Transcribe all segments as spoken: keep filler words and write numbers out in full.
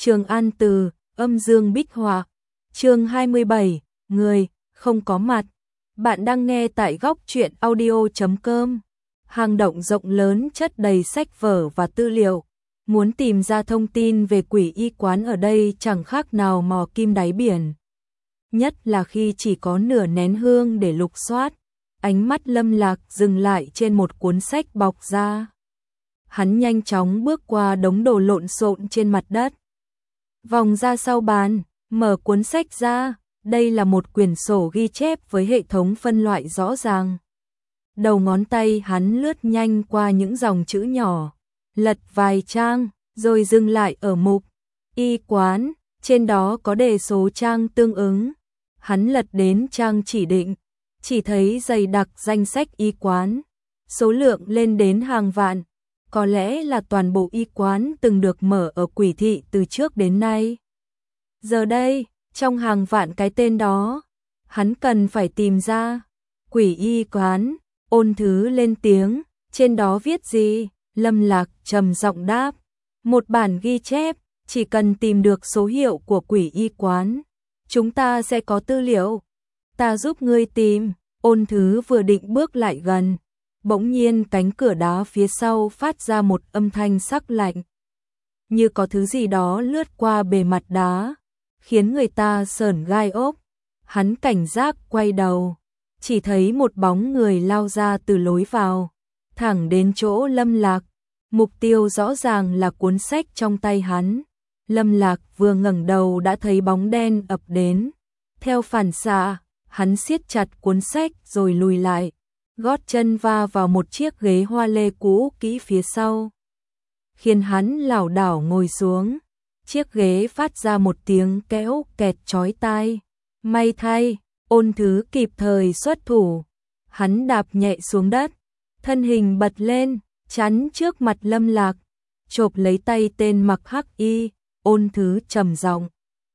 Trường An Từ, âm dương bích họa. Chương hai mươi bảy, người không có mặt. Bạn đang nghe tại góc truyện audio chấm com. Hang động rộng lớn chất đầy sách vở và tư liệu. Muốn tìm ra thông tin về quỷ y quán ở đây chẳng khác nào mò kim đáy biển. Nhất là khi chỉ có nửa nén hương để lục soát. Ánh mắt Lâm Lạc dừng lại trên một cuốn sách bọc da. Hắn nhanh chóng bước qua đống đồ lộn xộn trên mặt đất. Vòng ra sau bàn, mở cuốn sách ra, đây là một quyển sổ ghi chép với hệ thống phân loại rõ ràng. Đầu ngón tay hắn lướt nhanh qua những dòng chữ nhỏ, lật vài trang, rồi dừng lại ở mục y quán, trên đó có đề số trang tương ứng. Hắn lật đến trang chỉ định, chỉ thấy dày đặc danh sách y quán, số lượng lên đến hàng vạn. Có lẽ là toàn bộ y quán từng được mở ở Quỷ Thị từ trước đến nay. Giờ đây, trong hàng vạn cái tên đó, hắn cần phải tìm ra. Quỷ y quán, Ôn Thứ lên tiếng, trên đó viết gì? Lâm Lạc trầm giọng đáp, một bản ghi chép, chỉ cần tìm được số hiệu của quỷ y quán, chúng ta sẽ có tư liệu. Ta giúp ngươi tìm. Ôn Thứ vừa định bước lại gần, bỗng nhiên cánh cửa đá phía sau phát ra một âm thanh sắc lạnh. Như có thứ gì đó lướt qua bề mặt đá, khiến người ta sởn gai ốc. Hắn cảnh giác quay đầu, chỉ thấy một bóng người lao ra từ lối vào, thẳng đến chỗ Lâm Lạc. Mục tiêu rõ ràng là cuốn sách trong tay hắn. Lâm Lạc vừa ngẩng đầu đã thấy bóng đen ập đến. Theo phản xạ, hắn siết chặt cuốn sách rồi lùi lại. Gót chân va vào một chiếc ghế hoa lê cũ kỹ phía sau, khiến hắn lảo đảo ngồi xuống. Chiếc ghế phát ra một tiếng kéo kẹt chói tai. May thay, Ôn Thứ kịp thời xuất thủ. Hắn đạp nhẹ xuống đất, thân hình bật lên, chắn trước mặt Lâm Lạc, chộp lấy tay tên mặc hắc y. Ôn Thứ trầm giọng,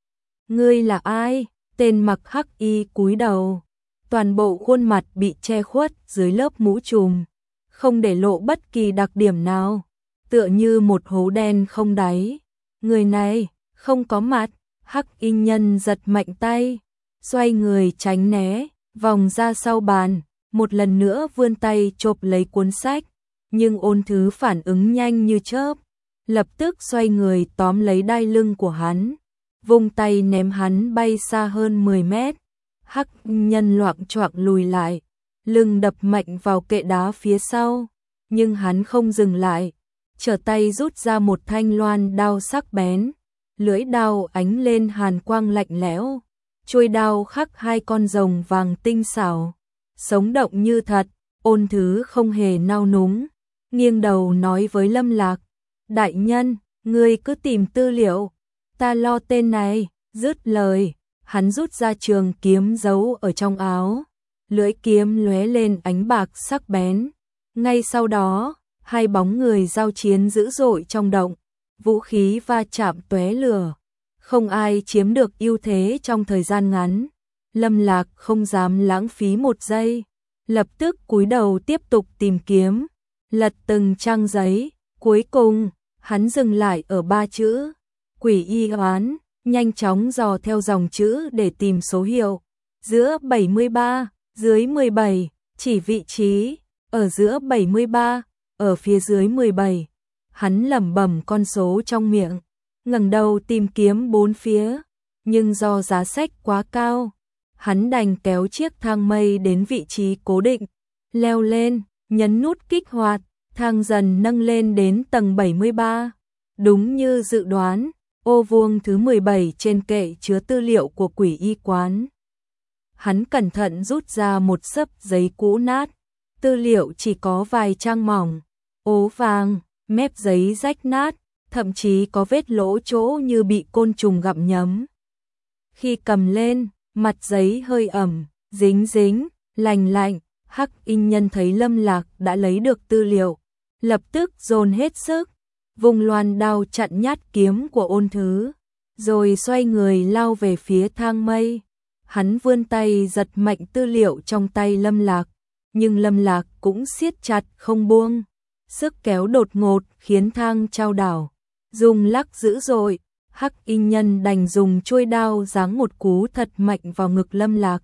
ngươi là ai? Tên mặc hắc y cúi đầu, toàn bộ khuôn mặt bị che khuất dưới lớp mũ trùm, không để lộ bất kỳ đặc điểm nào, tựa như một hố đen không đáy. Người này không có mặt. Hắc y nhân giật mạnh tay, xoay người tránh né, vòng ra sau bàn, một lần nữa vươn tay chộp lấy cuốn sách, nhưng Ôn Thứ phản ứng nhanh như chớp, lập tức xoay người tóm lấy đai lưng của hắn, vung tay ném hắn bay xa hơn mười mét. Hắc nhân loạng choạng lùi lại, lưng đập mạnh vào kệ đá phía sau, nhưng hắn không dừng lại, trở tay rút ra một thanh loan đao sắc bén, lưỡi đao ánh lên hàn quang lạnh lẽo, chuôi đao khắc hai con rồng vàng tinh xảo, sống động như thật. Ôn Thứ không hề nao núng, nghiêng đầu nói với Lâm Lạc, đại nhân, ngươi cứ tìm tư liệu, ta lo tên này. Dứt lời, hắn rút ra trường kiếm giấu ở trong áo, lưỡi kiếm lóe lên ánh bạc sắc bén. Ngay sau đó, hai bóng người giao chiến dữ dội trong động, vũ khí va chạm tóe lửa, không ai chiếm được ưu thế trong thời gian ngắn. Lâm Lạc không dám lãng phí một giây, lập tức cúi đầu tiếp tục tìm kiếm, lật từng trang giấy, cuối cùng, hắn dừng lại ở ba chữ, quỷ y quán. Nhanh chóng dò theo dòng chữ để tìm số hiệu, giữa bảy mươi ba, dưới mười bảy, chỉ vị trí, ở giữa bảy mươi ba, ở phía dưới mười bảy. Hắn lẩm bẩm con số trong miệng, ngẩng đầu tìm kiếm bốn phía, nhưng do giá sách quá cao, hắn đành kéo chiếc thang mây đến vị trí cố định, leo lên, nhấn nút kích hoạt, thang dần nâng lên đến tầng bảy mươi ba. Đúng như dự đoán, ô vuông thứ mười bảy trên kệ chứa tư liệu của quỷ y quán. Hắn cẩn thận rút ra một xấp giấy cũ nát, tư liệu chỉ có vài trang mỏng, ố vàng, mép giấy rách nát, thậm chí có vết lỗ chỗ như bị côn trùng gặm nhấm. Khi cầm lên, mặt giấy hơi ẩm, dính dính, lành lạnh. Hắc y nhân thấy Lâm Lạc đã lấy được tư liệu, lập tức dồn hết sức, vùng loan đao chặn nhát kiếm của Ôn Thứ, rồi xoay người lao về phía thang mây. Hắn vươn tay giật mạnh tư liệu trong tay Lâm Lạc, nhưng Lâm Lạc cũng siết chặt không buông. Sức kéo đột ngột khiến thang chao đảo, rung lắc dữ dội, Hắc Y Nhân đành dùng chuôi đao giáng một cú thật mạnh vào ngực Lâm Lạc.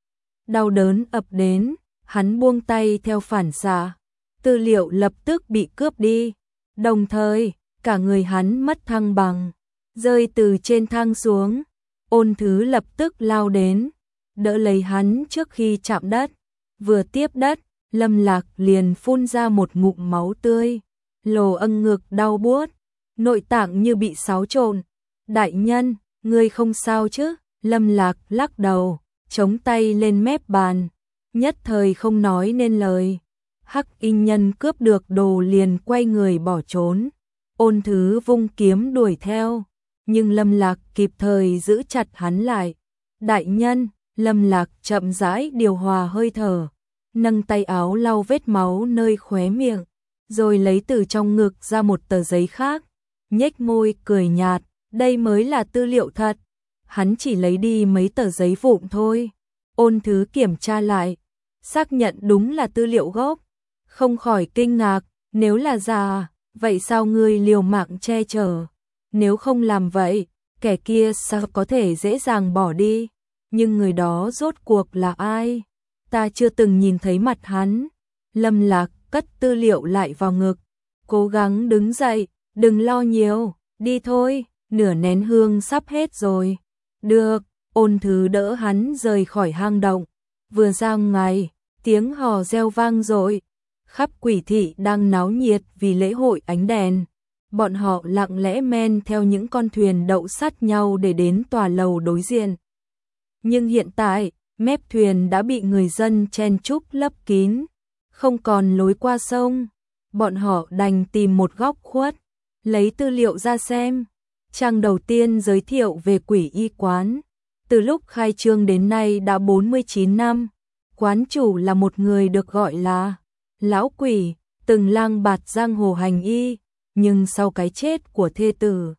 Đau đớn ập đến, hắn buông tay theo phản xạ, tư liệu lập tức bị cướp đi, đồng thời, cả người hắn mất thăng bằng, rơi từ trên thang xuống. Ôn Thứ lập tức lao đến, đỡ lấy hắn trước khi chạm đất, vừa tiếp đất, Lâm Lạc liền phun ra một ngụm máu tươi, lồ âng ngực đau buốt, nội tạng như bị xáo trộn. Đại nhân, ngươi không sao chứ? Lâm Lạc lắc đầu, chống tay lên mép bàn, nhất thời không nói nên lời. Hắc Y Nhân cướp được đồ liền quay người bỏ trốn. Ôn Thứ vung kiếm đuổi theo, nhưng Lâm Lạc kịp thời giữ chặt hắn lại. Đại nhân, Lâm Lạc chậm rãi điều hòa hơi thở, nâng tay áo lau vết máu nơi khóe miệng, rồi lấy từ trong ngực ra một tờ giấy khác, nhếch môi cười nhạt, đây mới là tư liệu thật. Hắn chỉ lấy đi mấy tờ giấy vụn thôi. Ôn Thứ kiểm tra lại, xác nhận đúng là tư liệu gốc, không khỏi kinh ngạc, nếu là giả, vậy sao ngươi liều mạng che chở? Nếu không làm vậy, kẻ kia sao có thể dễ dàng bỏ đi? Nhưng người đó rốt cuộc là ai? Ta chưa từng nhìn thấy mặt hắn. Lâm Lạc cất tư liệu lại vào ngực, cố gắng đứng dậy, đừng lo nhiều, đi thôi, nửa nén hương sắp hết rồi. Được, Ôn Thứ đỡ hắn rời khỏi hang động, vừa ra ngoài, tiếng hò reo vang dội, khắp Quỷ thị đang náo nhiệt vì lễ hội ánh đèn. Bọn họ lặng lẽ men theo những con thuyền đậu sát nhau để đến tòa lầu đối diện. Nhưng hiện tại, mép thuyền đã bị người dân chen chúc lấp kín, không còn lối qua sông. Bọn họ đành tìm một góc khuất, lấy tư liệu ra xem. Trang đầu tiên giới thiệu về Quỷ Y quán. Từ lúc khai trương đến nay đã bốn mươi chín năm, quán chủ là một người được gọi là Lão Quỷ, từng lang bạt giang hồ hành y, nhưng sau cái chết của thê tử,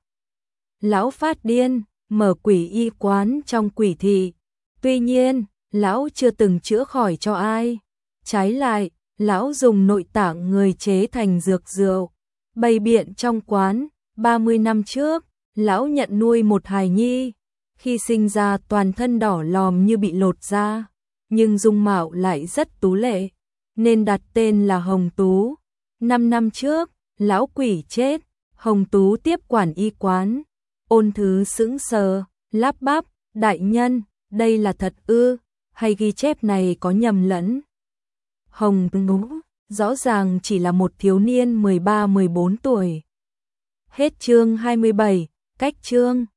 lão phát điên, mở Quỷ Y quán trong Quỷ thị. Tuy nhiên, lão chưa từng chữa khỏi cho ai. Trái lại, lão dùng nội tạng người chế thành dược rượu, bày biện trong quán. ba mươi năm trước, lão nhận nuôi một hài nhi, khi sinh ra toàn thân đỏ lòm như bị lột da, nhưng dung mạo lại rất tú lệ, nên đặt tên là Hồng Tú. Năm năm trước, lão quỷ chết, Hồng Tú tiếp quản y quán. Ôn Thứ sững sờ, lắp bắp, đại nhân, đây là thật ư, hay ghi chép này có nhầm lẫn? Hồng Tú rõ ràng chỉ là một thiếu niên mười ba mười bốn tuổi. Hết chương hai mươi bảy, cách chương